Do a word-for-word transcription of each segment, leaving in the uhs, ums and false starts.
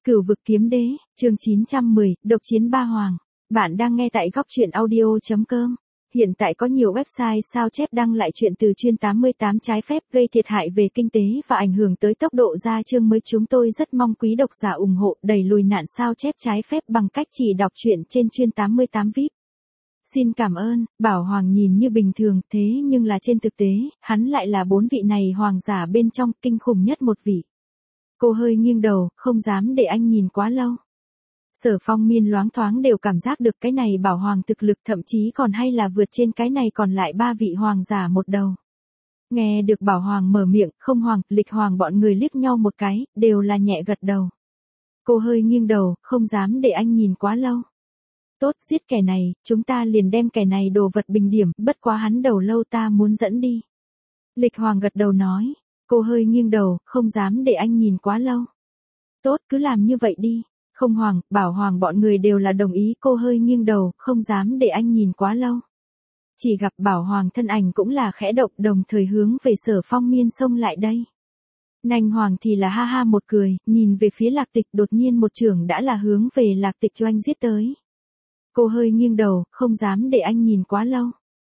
Cửu vực kiếm đế, chương chín trăm mười, độc chiến ba hoàng. Bạn đang nghe tại góc truyện audio.com. Hiện tại có nhiều website sao chép đăng lại chuyện từ chuyên tám mươi tám trái phép gây thiệt hại về kinh tế và ảnh hưởng tới tốc độ ra chương mới. Chúng tôi rất mong quý độc giả ủng hộ đẩy lùi nạn sao chép trái phép bằng cách chỉ đọc truyện trên chuyên tám mươi tám vi ai pi. Xin cảm ơn. Bảo Hoàng nhìn như bình thường thế nhưng là trên thực tế, hắn lại là bốn vị này hoàng giả bên trong kinh khủng nhất một vị. Cô hơi nghiêng đầu, không dám để anh nhìn quá lâu. Sở Phong Miên loáng thoáng đều cảm giác được cái này Bảo Hoàng thực lực thậm chí còn hay là vượt trên cái này còn lại ba vị hoàng giả một đầu. Nghe được Bảo Hoàng mở miệng, không Hoàng, Lịch Hoàng bọn người liếc nhau một cái, đều là nhẹ gật đầu. Cô hơi nghiêng đầu, không dám để anh nhìn quá lâu. Tốt, giết kẻ này, chúng ta liền đem kẻ này đồ vật bình điểm, bất quá hắn đầu lâu ta muốn dẫn đi. Lịch Hoàng gật đầu nói. Cô hơi nghiêng đầu, không dám để anh nhìn quá lâu. Tốt, cứ làm như vậy đi. Không Hoàng, Bảo Hoàng bọn người đều là đồng ý. Cô hơi nghiêng đầu, không dám để anh nhìn quá lâu. Chỉ gặp Bảo Hoàng thân ảnh cũng là khẽ động, đồng thời hướng về Sở Phong Miên xông lại đây. Nành Hoàng thì là ha ha một cười, nhìn về phía Lạc Tịch, đột nhiên một chưởng đã là hướng về Lạc Tịch Doanh giết tới. Cô hơi nghiêng đầu, không dám để anh nhìn quá lâu.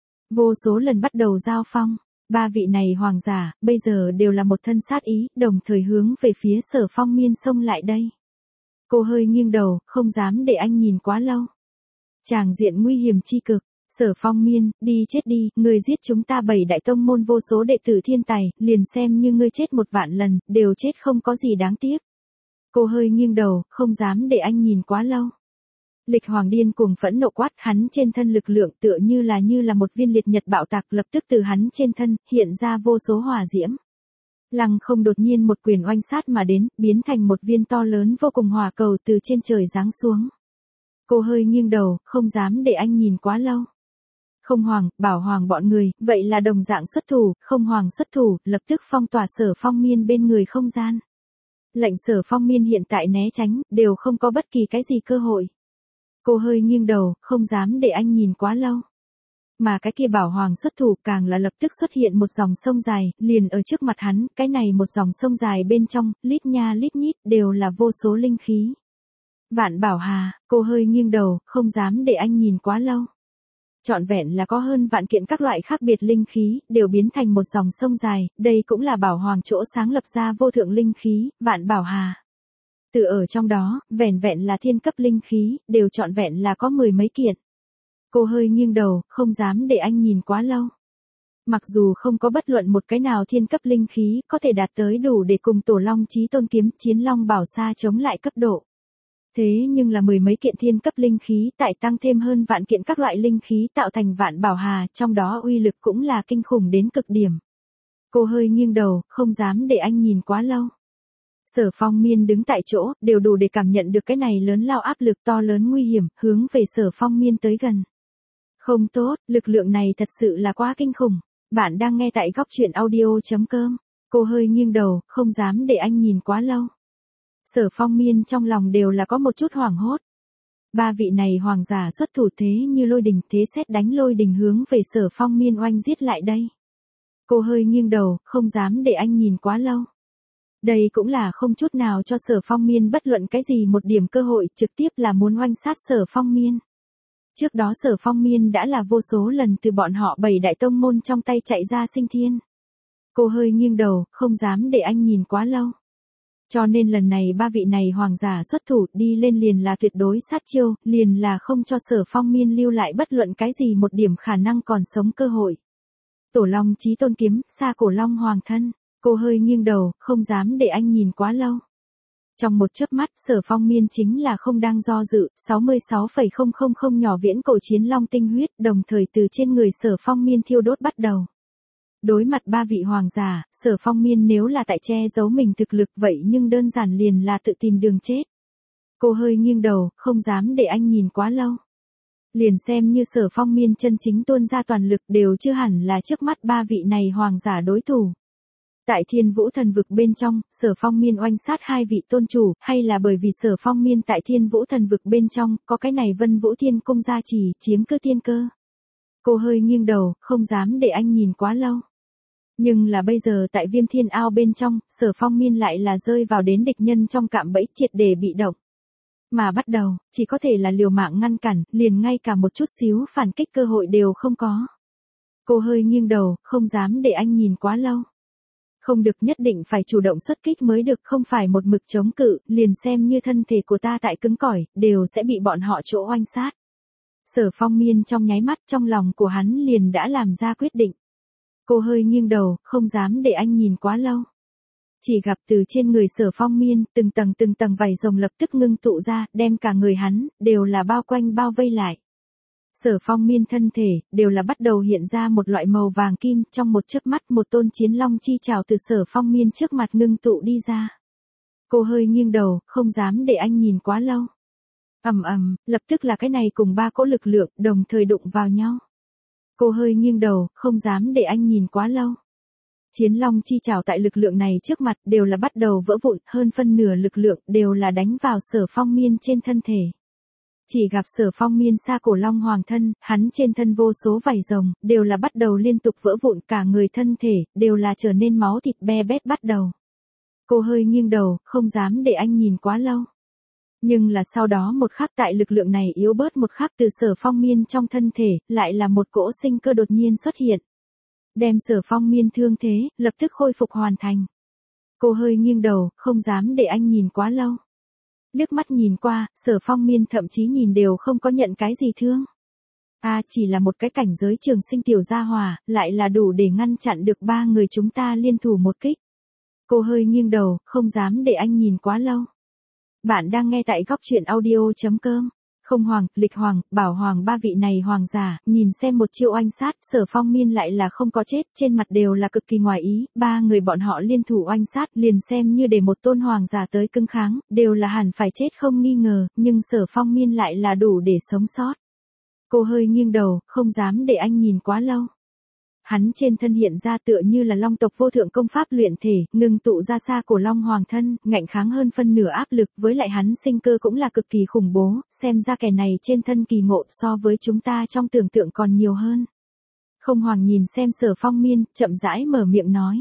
Vô số lần bắt đầu giao phong. Ba vị này hoàng giả, bây giờ đều là một thân sát ý, đồng thời hướng về phía Sở Phong Miên xông lại đây. Cô hơi nghiêng đầu, không dám để anh nhìn quá lâu. Tràng diện nguy hiểm chi cực. Sở Phong Miên, đi chết đi, người giết chúng ta bảy đại tông môn vô số đệ tử thiên tài, liền xem như ngươi chết một vạn lần, đều chết không có gì đáng tiếc. Cô hơi nghiêng đầu, không dám để anh nhìn quá lâu. Lịch Hoàng điên cuồng phẫn nộ quát, hắn trên thân lực lượng tựa như là như là một viên liệt nhật bạo tạc, lập tức từ hắn trên thân hiện ra vô số hỏa diễm. Lăng Không đột nhiên một quyền oanh sát mà đến, biến thành một viên to lớn vô cùng hỏa cầu từ trên trời giáng xuống. Cô hơi nghiêng đầu, không dám để anh nhìn quá lâu. Không Hoàng, Bảo Hoàng bọn người, vậy là đồng dạng xuất thủ, Không Hoàng xuất thủ, lập tức phong tỏa Sở Phong Miên bên người không gian. Lệnh Sở Phong Miên hiện tại né tránh, đều không có bất kỳ cái gì cơ hội. Cô hơi nghiêng đầu, không dám để anh nhìn quá lâu. Mà cái kia Bảo Hoàng xuất thủ càng là lập tức xuất hiện một dòng sông dài, liền ở trước mặt hắn, cái này một dòng sông dài bên trong, lít nha lít nhít, đều là vô số linh khí. Vạn Bảo Hà, cô hơi nghiêng đầu, không dám để anh nhìn quá lâu. Trọn vẹn là có hơn vạn kiện các loại khác biệt linh khí, đều biến thành một dòng sông dài, đây cũng là Bảo Hoàng chỗ sáng lập ra vô thượng linh khí, Vạn Bảo Hà. Từ ở trong đó, vẻn vẹn là thiên cấp linh khí, đều trọn vẹn là có mười mấy kiện. Cô hơi nghiêng đầu, không dám để anh nhìn quá lâu. Mặc dù không có bất luận một cái nào thiên cấp linh khí có thể đạt tới đủ để cùng Tổ Long Chí Tôn kiếm Chiến Long Bảo Sa chống lại cấp độ. Thế nhưng là mười mấy kiện thiên cấp linh khí tại tăng thêm hơn vạn kiện các loại linh khí tạo thành Vạn Bảo Hà, trong đó uy lực cũng là kinh khủng đến cực điểm. Cô hơi nghiêng đầu, không dám để anh nhìn quá lâu. Sở Phong Miên đứng tại chỗ, đều đủ để cảm nhận được cái này lớn lao áp lực to lớn nguy hiểm, hướng về Sở Phong Miên tới gần. Không tốt, lực lượng này thật sự là quá kinh khủng. Bạn đang nghe tại góc truyện audio.com. Cô hơi nghiêng đầu, không dám để anh nhìn quá lâu. Sở Phong Miên trong lòng đều là có một chút hoảng hốt. Ba vị này hoàng giả xuất thủ thế như lôi đình, thế sét đánh lôi đình hướng về Sở Phong Miên oanh giết lại đây. Cô hơi nghiêng đầu, không dám để anh nhìn quá lâu. Đây cũng là không chút nào cho Sở Phong Miên bất luận cái gì một điểm cơ hội, trực tiếp là muốn oanh sát Sở Phong Miên. Trước đó Sở Phong Miên đã là vô số lần từ bọn họ bảy đại tông môn trong tay chạy ra sinh thiên. Cô hơi nghiêng đầu, không dám để anh nhìn quá lâu. Cho nên lần này ba vị này hoàng giả xuất thủ đi lên liền là tuyệt đối sát chiêu, liền là không cho Sở Phong Miên lưu lại bất luận cái gì một điểm khả năng còn sống cơ hội. Tổ Long Chí Tôn kiếm, Sa Cổ Long Hoàng thân. Cô hơi nghiêng đầu, không dám để anh nhìn quá lâu. Trong một chớp mắt, Sở Phong Miên chính là không đang do dự, sáu mươi sáu phẩy không không không nhỏ viễn cổ chiến long tinh huyết, đồng thời từ trên người Sở Phong Miên thiêu đốt bắt đầu. Đối mặt ba vị hoàng giả, Sở Phong Miên nếu là tại che giấu mình thực lực vậy nhưng đơn giản liền là tự tìm đường chết. Cô hơi nghiêng đầu, không dám để anh nhìn quá lâu. Liền xem như Sở Phong Miên chân chính tuôn ra toàn lực đều chưa hẳn là trước mắt ba vị này hoàng giả đối thủ. Tại Thiên Vũ Thần Vực bên trong, Sở Phong Miên oanh sát hai vị tôn chủ, hay là bởi vì Sở Phong Miên tại Thiên Vũ Thần Vực bên trong, có cái này Vân Vũ Thiên Cung gia trì, chiếm cứ thiên cơ. Cô hơi nghiêng đầu, không dám để anh nhìn quá lâu. Nhưng là bây giờ tại Viêm Thiên Ao bên trong, Sở Phong Miên lại là rơi vào đến địch nhân trong cạm bẫy triệt để bị động. Mà bắt đầu, chỉ có thể là liều mạng ngăn cản, liền ngay cả một chút xíu phản kích cơ hội đều không có. Cô hơi nghiêng đầu, không dám để anh nhìn quá lâu. Không được, nhất định phải chủ động xuất kích mới được, không phải một mực chống cự, liền xem như thân thể của ta tại cứng cỏi, đều sẽ bị bọn họ chỗ oanh sát. Sở Phong Miên trong nháy mắt trong lòng của hắn liền đã làm ra quyết định. Cô hơi nghiêng đầu, không dám để anh nhìn quá lâu. Chỉ gặp từ trên người Sở Phong Miên, từng tầng từng tầng vảy rồng lập tức ngưng tụ ra, đem cả người hắn, đều là bao quanh bao vây lại. Sở Phong Miên thân thể, đều là bắt đầu hiện ra một loại màu vàng kim, trong một chớp mắt một tôn chiến long chi trảo từ Sở Phong Miên trước mặt ngưng tụ đi ra. Cô hơi nghiêng đầu, không dám để anh nhìn quá lâu. Ầm ầm, lập tức là cái này cùng ba cỗ lực lượng, đồng thời đụng vào nhau. Cô hơi nghiêng đầu, không dám để anh nhìn quá lâu. Chiến long chi trảo tại lực lượng này trước mặt, đều là bắt đầu vỡ vụn, hơn phân nửa lực lượng, đều là đánh vào Sở Phong Miên trên thân thể. Chỉ gặp Sở Phong Miên xa cổ long hoàng thân, hắn trên thân vô số vảy rồng, đều là bắt đầu liên tục vỡ vụn, cả người thân thể, đều là trở nên máu thịt be bét bắt đầu. Cô hơi nghiêng đầu, không dám để anh nhìn quá lâu. Nhưng là sau đó một khắc tại lực lượng này yếu bớt một khắc từ Sở Phong Miên trong thân thể, lại là một cỗ sinh cơ đột nhiên xuất hiện. Đem Sở Phong Miên thương thế, lập tức khôi phục hoàn thành. Cô hơi nghiêng đầu, không dám để anh nhìn quá lâu. Liếc mắt nhìn qua, Sở Phong Miên thậm chí nhìn đều không có nhận cái gì thương. À, chỉ là một cái cảnh giới trường sinh tiểu gia hỏa, lại là đủ để ngăn chặn được ba người chúng ta liên thủ một kích. Cô hơi nghiêng đầu, không dám để anh nhìn quá lâu. Bạn đang nghe tại góc truyện audio chấm com. Không Hoàng, Lịch Hoàng, Bảo Hoàng ba vị này hoàng giả, nhìn xem một chiêu oanh sát, Sở Phong Miên lại là không có chết, trên mặt đều là cực kỳ ngoài ý, ba người bọn họ liên thủ oanh sát, liền xem như để một tôn hoàng giả tới cứng kháng, đều là hẳn phải chết không nghi ngờ, nhưng Sở Phong Miên lại là đủ để sống sót. Cô hơi nghiêng đầu, không dám để anh nhìn quá lâu. Hắn trên thân hiện ra tựa như là long tộc vô thượng công pháp luyện thể, ngưng tụ ra xa cổ long hoàng thân, ngạnh kháng hơn phân nửa áp lực, với lại hắn sinh cơ cũng là cực kỳ khủng bố, xem ra kẻ này trên thân kỳ ngộ so với chúng ta trong tưởng tượng còn nhiều hơn. Không Hoàng nhìn xem Sở Phong Miên, chậm rãi mở miệng nói.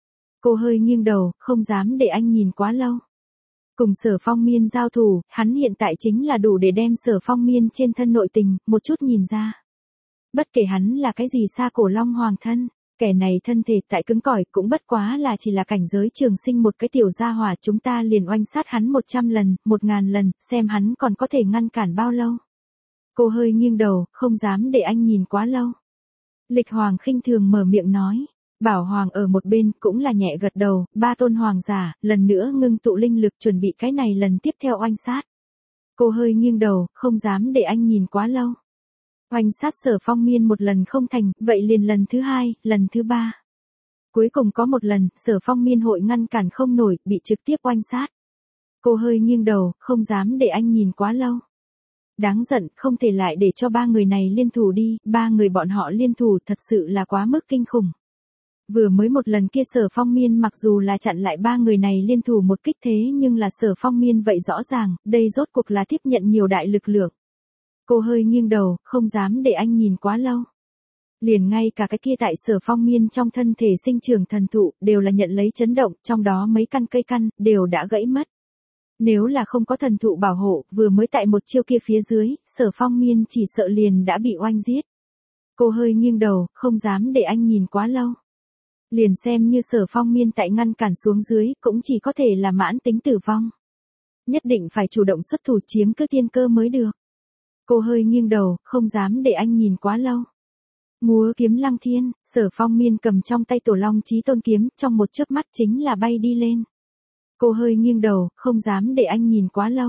Cô hơi nghiêng đầu, không dám để anh nhìn quá lâu. Cùng Sở Phong Miên giao thủ, hắn hiện tại chính là đủ để đem Sở Phong Miên trên thân nội tình, một chút nhìn ra. Bất kể hắn là cái gì xa cổ long hoàng thân, kẻ này thân thể tại cứng cỏi cũng bất quá là chỉ là cảnh giới trường sinh một cái tiểu gia hỏa, chúng ta liền oanh sát hắn một trăm lần, một ngàn lần, xem hắn còn có thể ngăn cản bao lâu. Cô hơi nghiêng đầu, không dám để anh nhìn quá lâu. Lịch Hoàng khinh thường mở miệng nói. Bảo Hoàng ở một bên cũng là nhẹ gật đầu, ba tôn hoàng giả, lần nữa ngưng tụ linh lực chuẩn bị cái này lần tiếp theo oanh sát. Cô hơi nghiêng đầu, không dám để anh nhìn quá lâu. Oanh sát Sở Phong Miên một lần không thành, vậy liền lần thứ hai, lần thứ ba. Cuối cùng có một lần, Sở Phong Miên hội ngăn cản không nổi, bị trực tiếp oanh sát. Cô hơi nghiêng đầu, không dám để anh nhìn quá lâu. Đáng giận, không thể lại để cho ba người này liên thủ đi, ba người bọn họ liên thủ thật sự là quá mức kinh khủng. Vừa mới một lần kia Sở Phong Miên mặc dù là chặn lại ba người này liên thủ một kích thế nhưng là Sở Phong Miên vậy rõ ràng, đây rốt cuộc là tiếp nhận nhiều đại lực lượng. Cô hơi nghiêng đầu, không dám để anh nhìn quá lâu. Liền ngay cả cái kia tại Sở Phong Miên trong thân thể sinh trưởng thần thụ, đều là nhận lấy chấn động, trong đó mấy căn cây căn, đều đã gãy mất. Nếu là không có thần thụ bảo hộ, vừa mới tại một chiêu kia phía dưới, Sở Phong Miên chỉ sợ liền đã bị oanh giết. Cô hơi nghiêng đầu, không dám để anh nhìn quá lâu. Liền xem như Sở Phong Miên tại ngăn cản xuống dưới, cũng chỉ có thể là mãn tính tử vong. Nhất định phải chủ động xuất thủ chiếm cứ tiên cơ mới được. Cô hơi nghiêng đầu, không dám để anh nhìn quá lâu. Múa kiếm lăng thiên, Sở Phong Miên cầm trong tay Tổ Long Chí Tôn kiếm, trong một chớp mắt chính là bay đi lên. Cô hơi nghiêng đầu, không dám để anh nhìn quá lâu.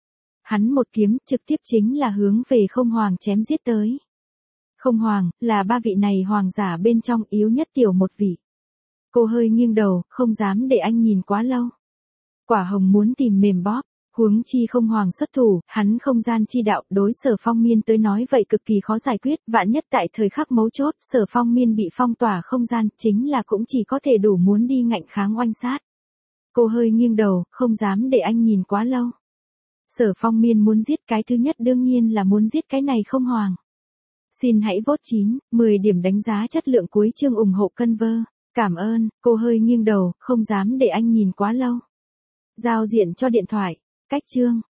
Hắn một kiếm, trực tiếp chính là hướng về Không Hoàng chém giết tới. Không Hoàng, là ba vị này hoàng giả bên trong yếu nhất tiểu một vị. Cô hơi nghiêng đầu, không dám để anh nhìn quá lâu. Quả hồng muốn tìm mềm bóp. Huống chi Không Hoàng xuất thủ, hắn không gian chi đạo, đối Sở Phong Miên tới nói vậy cực kỳ khó giải quyết, vạn nhất tại thời khắc mấu chốt, Sở Phong Miên bị phong tỏa không gian, chính là cũng chỉ có thể đủ muốn đi ngạnh kháng oanh sát. Cô hơi nghiêng đầu, không dám để anh nhìn quá lâu. Sở Phong Miên muốn giết cái thứ nhất đương nhiên là muốn giết cái này Không Hoàng. Xin hãy vote chín, mười điểm đánh giá chất lượng cuối chương ủng hộ Conver. Cảm ơn, cô hơi nghiêng đầu, không dám để anh nhìn quá lâu. Giao diện cho điện thoại. Cách chương.